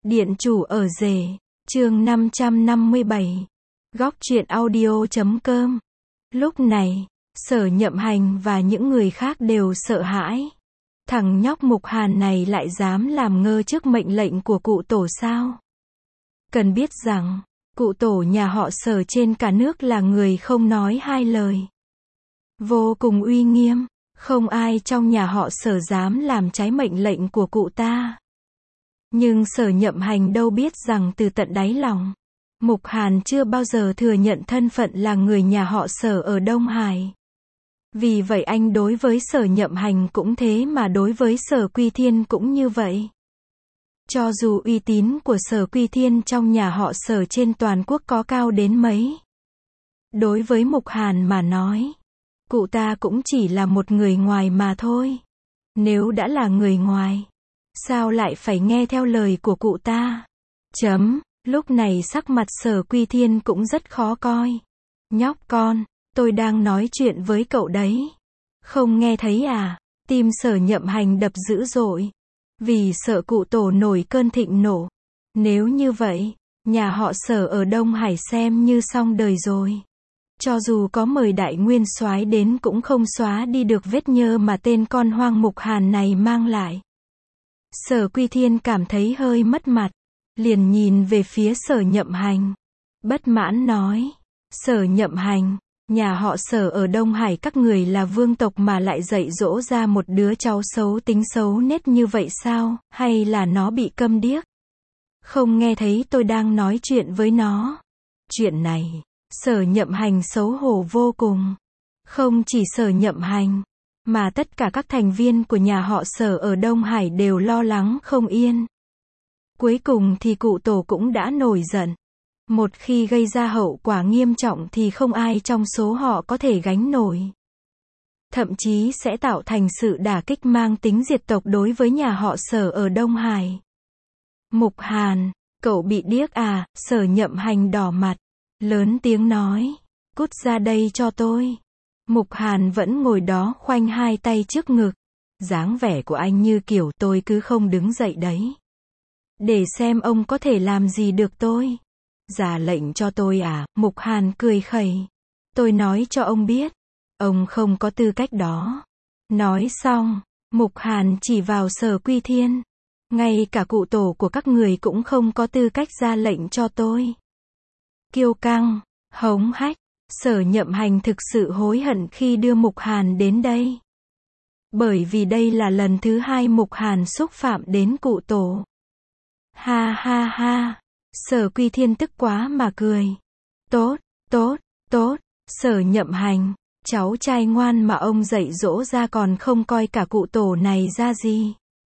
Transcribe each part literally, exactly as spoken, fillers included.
Điện chủ ở rể, chương năm trăm năm mươi bảy. Góc truyện audio chấm com. Lúc này, Sở Nhậm Hành và những người khác đều sợ hãi. Thằng nhóc Mục Hàn này lại dám làm ngơ trước mệnh lệnh của cụ tổ sao? Cần biết rằng, cụ tổ nhà họ Sở trên cả nước là người không nói hai lời. Vô cùng uy nghiêm, không ai trong nhà họ Sở dám làm trái mệnh lệnh của cụ ta. Nhưng Sở Nhậm Hành đâu biết rằng từ tận đáy lòng, Mục Hàn chưa bao giờ thừa nhận thân phận là người nhà họ Sở ở Đông Hải. Vì vậy anh đối với Sở Nhậm Hành cũng thế, mà đối với Sở Quy Thiên cũng như vậy. Cho dù uy tín của Sở Quy Thiên trong nhà họ Sở trên toàn quốc có cao đến mấy, đối với Mục Hàn mà nói, cụ ta cũng chỉ là một người ngoài mà thôi. Nếu đã là người ngoài, sao lại phải nghe theo lời của cụ ta? Chấm. Lúc này sắc mặt Sở Quy Thiên cũng rất khó coi. Nhóc con, tôi đang nói chuyện với cậu đấy. Không nghe thấy à? Tim Sở Nhậm Hành đập dữ dội. Vì sợ cụ tổ nổi cơn thịnh nộ. Nếu như vậy, nhà họ Sở ở Đông Hải xem như xong đời rồi. Cho dù có mời Đại Nguyên Soái đến cũng không xóa đi được vết nhơ mà tên con hoang Mục Hàn này mang lại. Sở Quy Thiên cảm thấy hơi mất mặt, liền nhìn về phía Sở Nhậm Hành. Bất mãn nói, Sở Nhậm Hành, nhà họ Sở ở Đông Hải các người là vương tộc mà lại dạy dỗ ra một đứa cháu xấu tính xấu nết như vậy sao, hay là nó bị câm điếc? Không nghe thấy tôi đang nói chuyện với nó. Chuyện này, Sở Nhậm Hành xấu hổ vô cùng. Không chỉ Sở Nhậm Hành, mà tất cả các thành viên của nhà họ Sở ở Đông Hải đều lo lắng không yên. Cuối cùng thì cụ tổ cũng đã nổi giận. Một khi gây ra hậu quả nghiêm trọng thì không ai trong số họ có thể gánh nổi. Thậm chí sẽ tạo thành sự đả kích mang tính diệt tộc đối với nhà họ Sở ở Đông Hải. Mục Hàn, cậu bị điếc à? Sở Nhậm Hành đỏ mặt, lớn tiếng nói, cút ra đây cho tôi. Mục Hàn vẫn ngồi đó khoanh hai tay trước ngực. Dáng vẻ của anh như kiểu tôi cứ không đứng dậy đấy. Để xem ông có thể làm gì được tôi. Ra lệnh cho tôi à? Mục Hàn cười khẩy. Tôi nói cho ông biết, ông không có tư cách đó. Nói xong, Mục Hàn chỉ vào Sở Quy Thiên. Ngay cả cụ tổ của các người cũng không có tư cách ra lệnh cho tôi. Kiêu căng, hống hách. Sở Nhậm Hành thực sự hối hận khi đưa Mục Hàn đến đây. Bởi vì đây là lần thứ hai Mục Hàn xúc phạm đến cụ tổ. Ha ha ha. Sở Quy Thiên tức quá mà cười. Tốt, tốt, tốt. Sở Nhậm Hành, cháu trai ngoan mà ông dạy dỗ ra còn không coi cả cụ tổ này ra gì.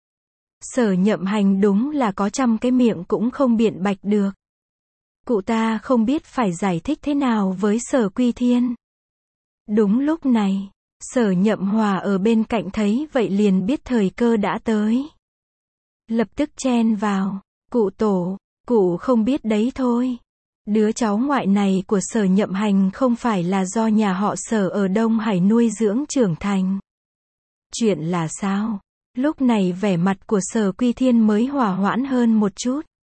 Sở Nhậm Hành đúng là có trăm cái miệng cũng không biện bạch được. Cụ ta không biết phải giải thích thế nào với Sở Quy Thiên. Đúng lúc này, Sở Nhậm Hòa ở bên cạnh thấy vậy liền biết thời cơ đã tới. Lập tức chen vào, cụ tổ, cụ không biết đấy thôi. Đứa cháu ngoại này của Sở Nhậm Hành không phải là do nhà họ Sở ở Đông Hải nuôi dưỡng trưởng thành. Chuyện là sao? Lúc này vẻ mặt của Sở Quy Thiên mới hòa hoãn hơn một chút.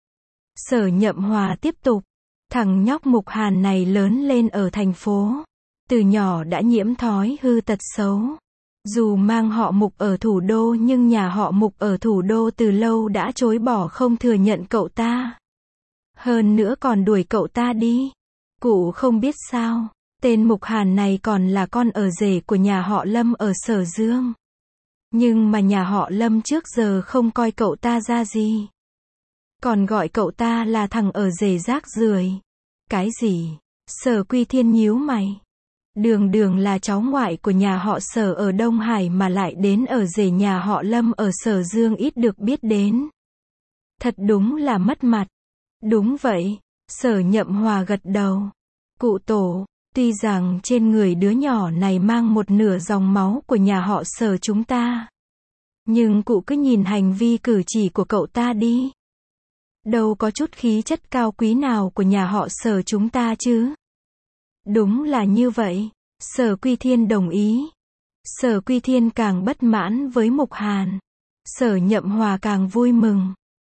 Sở Nhậm Hòa tiếp tục, thằng nhóc Mục Hàn này lớn lên ở thành phố, từ nhỏ đã nhiễm thói hư tật xấu. Dù mang họ Mục ở thủ đô nhưng nhà họ Mục ở thủ đô từ lâu đã chối bỏ không thừa nhận cậu ta. Hơn nữa còn đuổi cậu ta đi. Cụ không biết sao, tên Mục Hàn này còn là con ở rể của nhà họ Lâm ở Sở Dương. Nhưng mà nhà họ Lâm trước giờ không coi cậu ta ra gì. Còn gọi cậu ta là thằng ở rể rác rưởi. Cái gì? Sở Quy Thiên nhíu mày. Đường đường là cháu ngoại của nhà họ Sở ở Đông Hải mà lại đến ở rể nhà họ Lâm ở Sở Dương ít được biết đến. Thật đúng là mất mặt. Đúng vậy. Sở Nhậm Hòa gật đầu. Cụ tổ, tuy rằng trên người đứa nhỏ này mang một nửa dòng máu của nhà họ Sở chúng ta, nhưng cụ cứ nhìn hành vi cử chỉ của cậu ta đi. Đâu có chút khí chất cao quý nào của nhà họ Sở chúng ta chứ. Đúng là như vậy. Sở Quy Thiên đồng ý. Sở Quy Thiên càng bất mãn với Mục Hàn. Sở Nhậm Hòa càng vui mừng.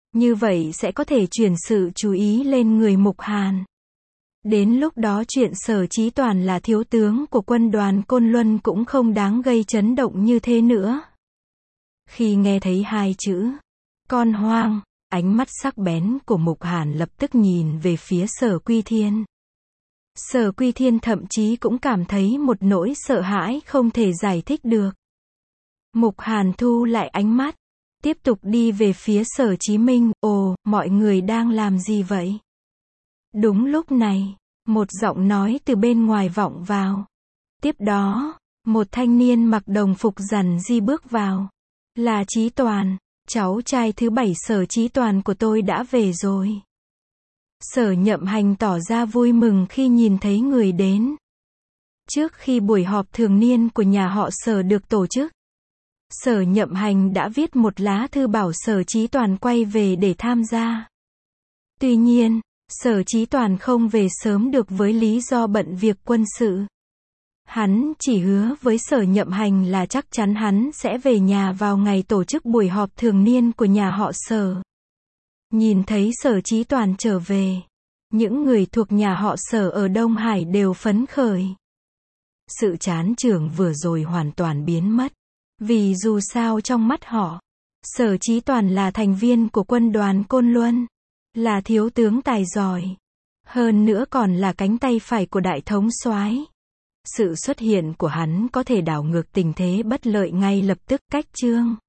Như vậy sẽ có thể chuyển sự chú ý lên người Mục Hàn. Đến lúc đó chuyện Sở Chí Toàn là thiếu tướng của quân đoàn Côn Luân cũng không đáng gây chấn động như thế nữa. Khi nghe thấy hai chữ, con hoang, ánh mắt sắc bén của Mục Hàn lập tức nhìn về phía Sở Quy Thiên. Sở Quy Thiên thậm chí cũng cảm thấy một nỗi sợ hãi không thể giải thích được. Mục Hàn thu lại ánh mắt, tiếp tục đi về phía Sở Chí Minh. Ồ, mọi người đang làm gì vậy? Đúng lúc này, một giọng nói từ bên ngoài vọng vào. Tiếp đó, một thanh niên mặc đồng phục rằn di bước vào. Là Chí Toàn, cháu trai thứ bảy Sở Chí Toàn của tôi đã về rồi. Sở Nhậm Hành tỏ ra vui mừng khi nhìn thấy người đến. Trước khi buổi họp thường niên của nhà họ Sở được tổ chức, Sở Nhậm Hành đã viết một lá thư bảo Sở Chí Toàn quay về để tham gia. Tuy nhiên, Sở Chí Toàn không về sớm được với lý do bận việc quân sự. Hắn chỉ hứa với Sở Nhậm Hành là chắc chắn hắn sẽ về nhà vào ngày tổ chức buổi họp thường niên của nhà họ Sở. Nhìn thấy Sở Chí Toàn trở về, những người thuộc nhà họ Sở ở Đông Hải đều phấn khởi. Sự chán chường vừa rồi hoàn toàn biến mất, vì dù sao trong mắt họ, Sở Chí Toàn là thành viên của quân đoàn Côn Luân, là thiếu tướng tài giỏi, hơn nữa còn là cánh tay phải của đại thống soái. Sự xuất hiện của hắn có thể đảo ngược tình thế bất lợi ngay lập tức. Cách chương